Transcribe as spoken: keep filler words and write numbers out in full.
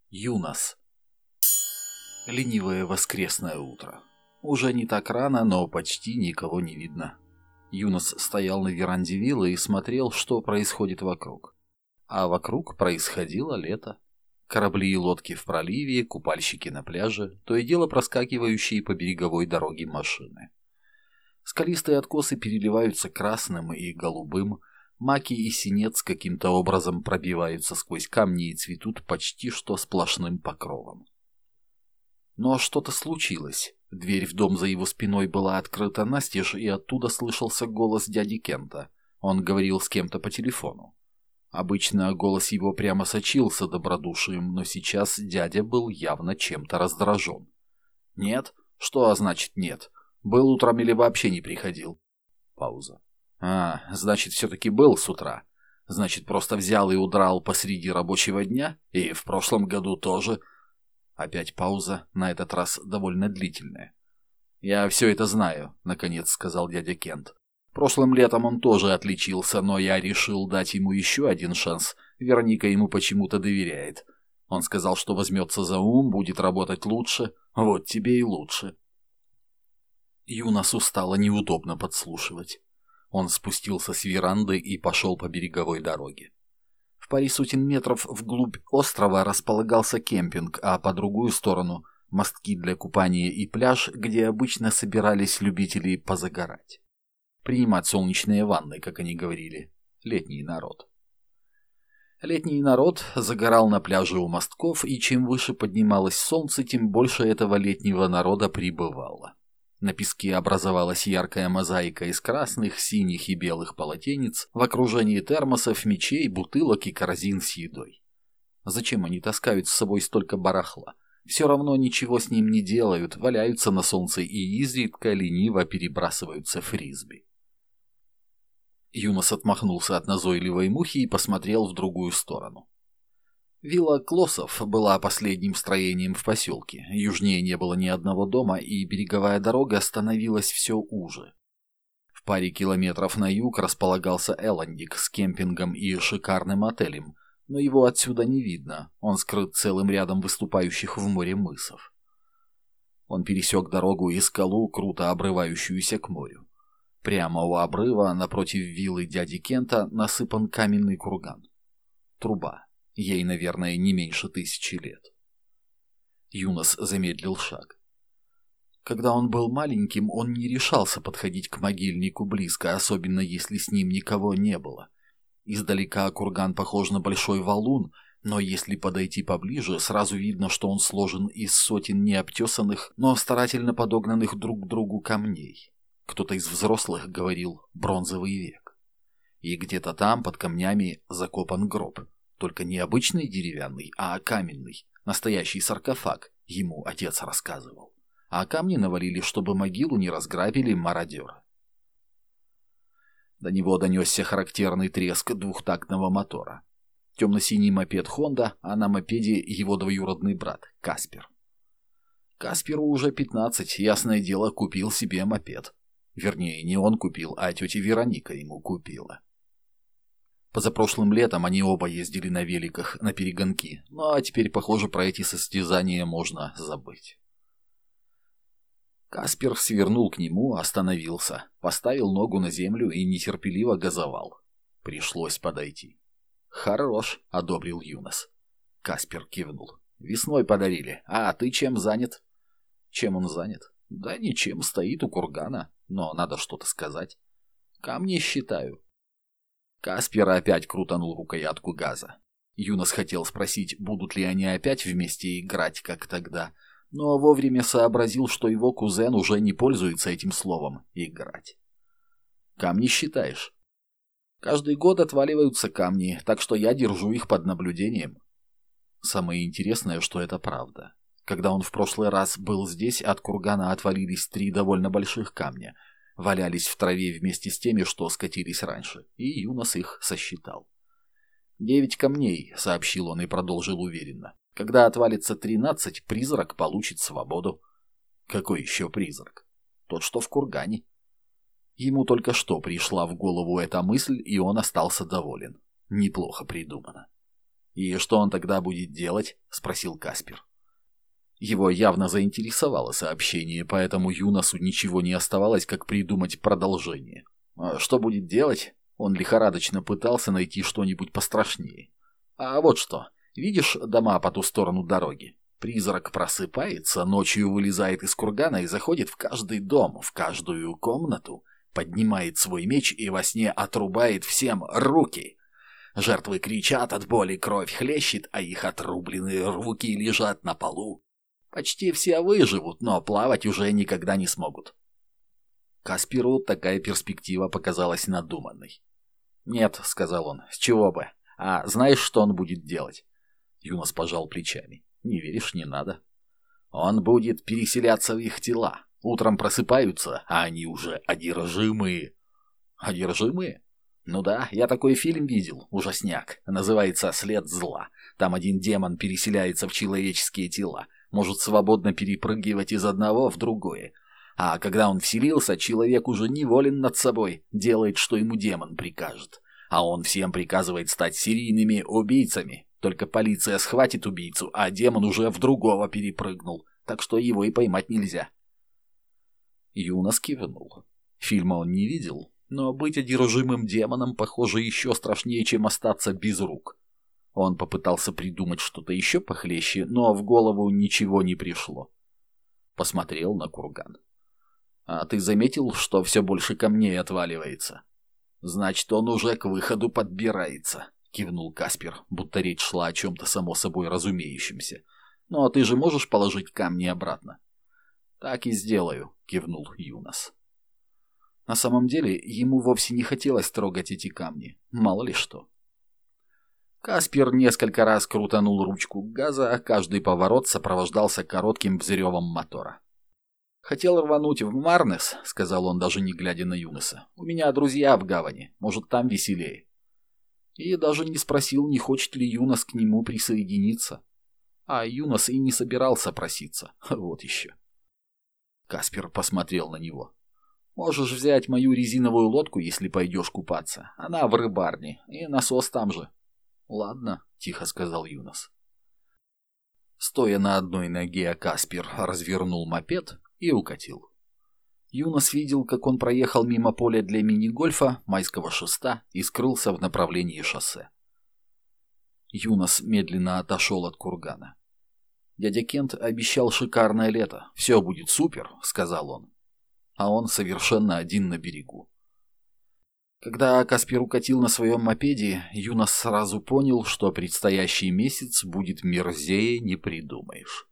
Юнос. Ленивое воскресное утро. Уже не так рано, но почти никого не видно. Юнос стоял на веранде виллы и смотрел, что происходит вокруг. А вокруг происходило лето. Корабли и лодки в проливе, купальщики на пляже, то и дело проскакивающие по береговой дороге машины. Скалистые откосы переливаются красным и голубым, маки и синец каким-то образом пробиваются сквозь камни и цветут почти что сплошным покровом. Но что-то случилось. Дверь в дом за его спиной была открыта настежь, и оттуда слышался голос дяди Кента. Он говорил с кем-то по телефону. Обычно голос его прямо сочился добродушием, но сейчас дядя был явно чем-то раздражен. «Нет? Что значит нет? Был утром или вообще не приходил?» Пауза. «А, значит, все-таки был с утра. Значит, просто взял и удрал посреди рабочего дня? И в прошлом году тоже?» Опять пауза, на этот раз довольно длительная. «Я все это знаю», — наконец сказал дядя Кент. «Прошлым летом он тоже отличился, но я решил дать ему еще один шанс. Вероника ему почему-то доверяет. Он сказал, что возьмется за ум, будет работать лучше. Вот тебе и лучше». Юносу стало неудобно подслушивать. Он спустился с веранды и пошел по береговой дороге. В паре сотен метров вглубь острова располагался кемпинг, а по другую сторону – мостки для купания и пляж, где обычно собирались любители позагорать. Принимать солнечные ванны, как они говорили. Летний народ. Летний народ загорал на пляже у мостков, и чем выше поднималось солнце, тем больше этого летнего народа прибывало. На песке образовалась яркая мозаика из красных, синих и белых полотенец в окружении термосов, мечей, бутылок и корзин с едой. Зачем они таскают с собой столько барахла? Все равно ничего с ним не делают, валяются на солнце и изредка лениво перебрасываются фрисби. Юнос отмахнулся от назойливой мухи и посмотрел в другую сторону. Вилла Клоссов была последним строением в поселке. Южнее не было ни одного дома, и береговая дорога становилась все уже. В паре километров на юг располагался Элландик с кемпингом и шикарным отелем, но его отсюда не видно, он скрыт целым рядом выступающих в море мысов. Он пересек дорогу и скалу, круто обрывающуюся к морю. Прямо у обрыва, напротив виллы дяди Кента, насыпан каменный курган. Труба. Ей, наверное, не меньше тысячи лет. Юнос замедлил шаг. Когда он был маленьким, он не решался подходить к могильнику близко, особенно если с ним никого не было. Издалека курган похож на большой валун, но если подойти поближе, сразу видно, что он сложен из сотен необтесанных, но старательно подогнанных друг к другу камней. Кто-то из взрослых говорил «бронзовый век». И где-то там, под камнями, закопан гроб. Только не обычный деревянный, а каменный, настоящий саркофаг, ему отец рассказывал. А камни навалили, чтобы могилу не разграбили мародеры. До него донесся характерный треск двухтактного мотора. Темно-синий мопед Honda, а на мопеде его двоюродный брат Каспер. Касперу уже пятнадцать, ясное дело, купил себе мопед. Вернее, не он купил, а тетя Вероника ему купила. Позапрошлым летом они оба ездили на великах на перегонки, ну а теперь, похоже, про эти состязания можно забыть. Каспер свернул к нему, остановился, поставил ногу на землю и нетерпеливо газовал. Пришлось подойти. «Хорош», — одобрил Юнос. Каспер кивнул. «Весной подарили. А ты чем занят?» «Чем он занят?» «Да ничем, стоит у кургана, но надо что-то сказать. Камни считаю». Каспер опять крутанул рукоятку газа. Юнос хотел спросить, будут ли они опять вместе играть, как тогда, но вовремя сообразил, что его кузен уже не пользуется этим словом «играть». «Камни считаешь?» «Каждый год отваливаются камни, так что я держу их под наблюдением». Самое интересное, что это правда. Когда он в прошлый раз был здесь, от кургана отвалились три довольно больших камня. Валялись в траве вместе с теми, что скатились раньше, и Юнос их сосчитал. «Девять камней», — сообщил он и продолжил уверенно. «Когда отвалится тринадцать, призрак получит свободу». «Какой еще призрак?» «Тот, что в кургане». Ему только что пришла в голову эта мысль, и он остался доволен. Неплохо придумано. «И что он тогда будет делать?» — спросил Каспер. Его явно заинтересовало сообщение, поэтому Юносу ничего не оставалось, как придумать продолжение. А что будет делать? Он лихорадочно пытался найти что-нибудь пострашнее. А вот что. Видишь дома по ту сторону дороги? Призрак просыпается, ночью вылезает из кургана и заходит в каждый дом, в каждую комнату, поднимает свой меч и во сне отрубает всем руки. Жертвы кричат от боли, кровь хлещет, а их отрубленные руки лежат на полу. Почти все выживут, но плавать уже никогда не смогут. Касперу такая перспектива показалась надуманной. «Нет», — сказал он, — «с чего бы? А знаешь, что он будет делать?» Юнос пожал плечами. «Не веришь, не надо. Он будет переселяться в их тела. Утром просыпаются, а они уже одержимые». «Одержимые?» «Ну да, я такой фильм видел, ужасняк. Называется «След зла». Там один демон переселяется в человеческие тела, может свободно перепрыгивать из одного в другое. А когда он вселился, человек уже неволен над собой, делает, что ему демон прикажет. А он всем приказывает стать серийными убийцами. Только полиция схватит убийцу, а демон уже в другого перепрыгнул, так что его и поймать нельзя». Юнос кивнул. Фильма он не видел, но быть одержимым демоном, похоже, еще страшнее, чем остаться без рук. Он попытался придумать что-то еще похлеще, но в голову ничего не пришло. Посмотрел на курган. «А ты заметил, что все больше камней отваливается?» «Значит, он уже к выходу подбирается», — кивнул Каспер, будто речь шла о чем-то само собой разумеющемся. «Ну а ты же можешь положить камни обратно?» «Так и сделаю», — кивнул Юнос. На самом деле, ему вовсе не хотелось трогать эти камни, мало ли что. Каспер несколько раз крутанул ручку газа, а каждый поворот сопровождался коротким взревом мотора. «Хотел рвануть в Марнес», — сказал он, даже не глядя на Юноса. «У меня друзья в гавани, может, там веселее». И даже не спросил, не хочет ли Юнос к нему присоединиться. А Юнос и не собирался проситься, вот еще. Каспер посмотрел на него. «Можешь взять мою резиновую лодку, если пойдешь купаться. Она в рыбарне, и насос там же». «Ладно», — тихо сказал Юнос. Стоя на одной ноге, Каспер развернул мопед и укатил. Юнос видел, как он проехал мимо поля для мини-гольфа, майского шеста и скрылся в направлении шоссе. Юнос медленно отошел от кургана. «Дядя Кент обещал шикарное лето. Все будет супер», — сказал он. А он совершенно один на берегу. Когда Каспер укатил на своем мопеде, Юнос сразу понял, что предстоящий месяц будет мерзее не придумаешь.